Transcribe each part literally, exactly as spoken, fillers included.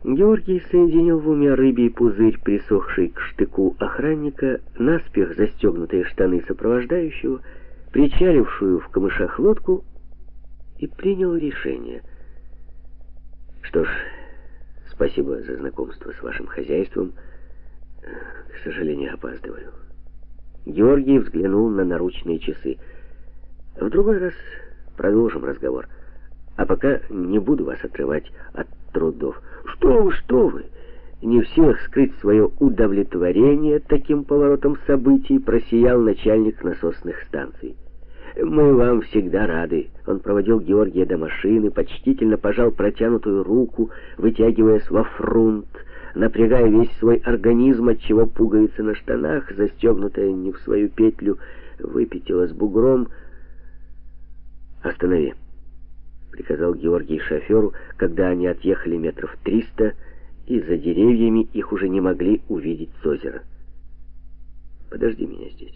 Георгий соединил в уме рыбий пузырь, присохший к штыку охранника, наспех застегнутые штаны сопровождающего, причалившую в камышах лодку, и принял решение. Что ж, спасибо за знакомство с вашим хозяйством. К сожалению, опаздываю. Георгий взглянул на наручные часы. В другой раз продолжим разговор. А пока не буду вас отрывать от трудов. Что вы, что вы? Не в силах скрыть свое удовлетворение таким поворотом событий, просиял начальник насосных станций. Мы вам всегда рады. Он проводил Георгия до машины, почтительно пожал протянутую руку, вытягиваясь во фрунт, напрягая весь свой организм, отчего пуговица на штанах, застегнутая не в свою петлю, выпятилась бугром. «Останови», — приказал Георгий шоферу, когда они отъехали метров триста, и за деревьями их уже не могли увидеть с озера. «Подожди меня здесь».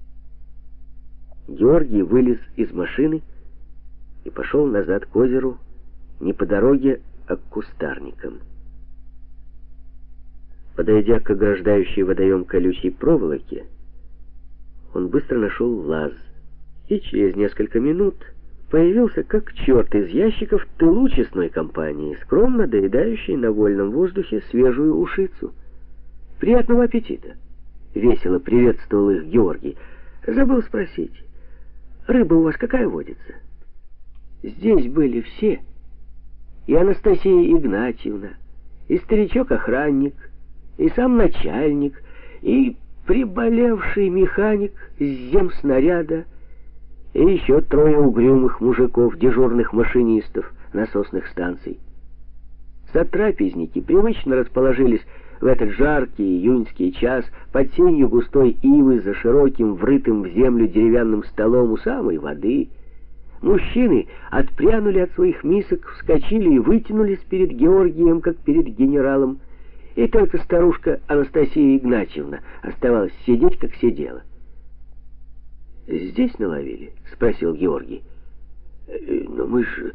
Георгий вылез из машины и пошел назад к озеру, не по дороге, а к кустарникам. Подойдя к ограждающей водоем колючей проволоке, он быстро нашел лаз и через несколько минут появился как черт из ящиков в тылу честной компании, скромно доедающей на вольном воздухе свежую ушицу. «Приятного аппетита!» — весело приветствовал их Георгий. «Забыл спросить, рыба у вас какая водится?» Здесь были все. И Анастасия Игнатьевна, и старичок-охранник, и сам начальник, и приболевший механик с земснаряда, и еще трое угрюмых мужиков, дежурных машинистов насосных станций. Сотрапезники привычно расположились в этот жаркий июньский час под сенью густой ивы за широким, врытым в землю деревянным столом у самой воды. Мужчины отпрянули от своих мисок, вскочили и вытянулись перед Георгием, как перед генералом, и только старушка Анастасия Игнатьевна оставалась сидеть, как сидела. «Здесь наловили?» — спросил Георгий. «Но мы ж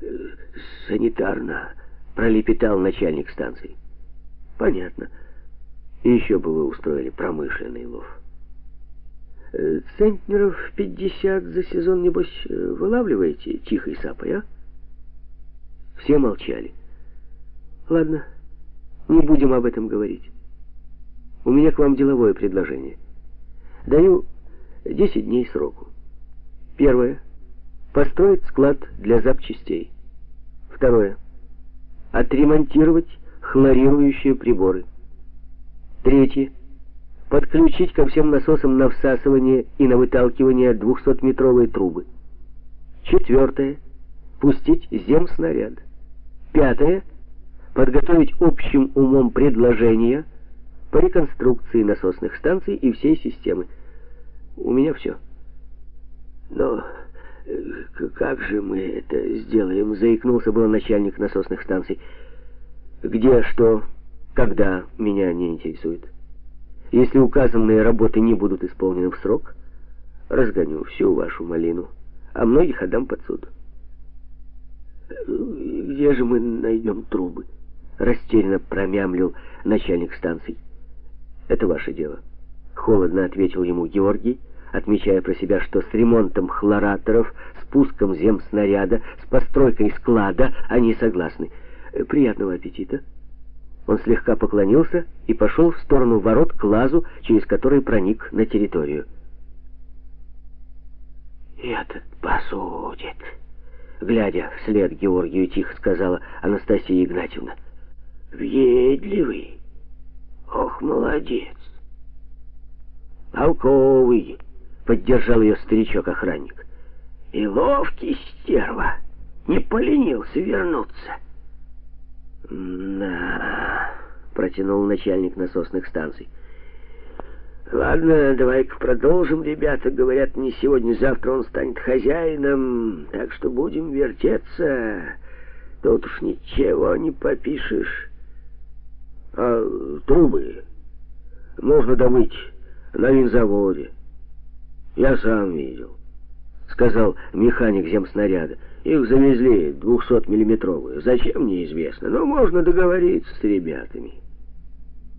санитарно», — пролепетал начальник станции. «Понятно. И еще бы вы устроили промышленный лов. Центнеров пятьдесят за сезон, небось, вылавливаете тихой сапой, а?» Все молчали. «Ладно, не будем об этом говорить. У меня к вам деловое предложение. Даю десять дней сроку. Первое. Построить склад для запчастей. Второе. Отремонтировать хлорирующие приборы. Третье. Подключить ко всем насосам на всасывание и на выталкивание двухсотметровые трубы. Четвертое. Пустить земснаряд. Пятое. Подготовить общим умом предложения по реконструкции насосных станций и всей системы. У меня все. Но как же мы это сделаем? Заикнулся был начальник насосных станций. Где, что, когда, меня не интересует. Если указанные работы не будут исполнены в срок, разгоню всю вашу малину, а многих отдам под суд. Где же мы найдем трубы? Растерянно промямлил начальник станций. Это ваше дело. Холодно ответил ему Георгий, отмечая про себя, что с ремонтом хлораторов, с пуском земснаряда, с постройкой склада они согласны. Приятного аппетита. Он слегка поклонился и пошел в сторону ворот к лазу, через который проник на территорию. «Этот посудит», — глядя вслед Георгию, тихо сказала Анастасия Игнатьевна. «Въедливый. Ох, молодец. Толковый», — поддержал ее старичок-охранник. «И ловкий стерва. Не поленился вернуться». «Да», — протянул начальник насосных станций. «Ладно, давай-ка продолжим, ребята. Говорят, не сегодня-завтра он станет хозяином, так что будем вертеться. Тут уж ничего не попишешь. А трубы можно добыть на винзаводе. Я сам видел. сказал механик земснаряда. Их завезли двухсотмиллиметровую. Зачем, неизвестно, но можно договориться с ребятами.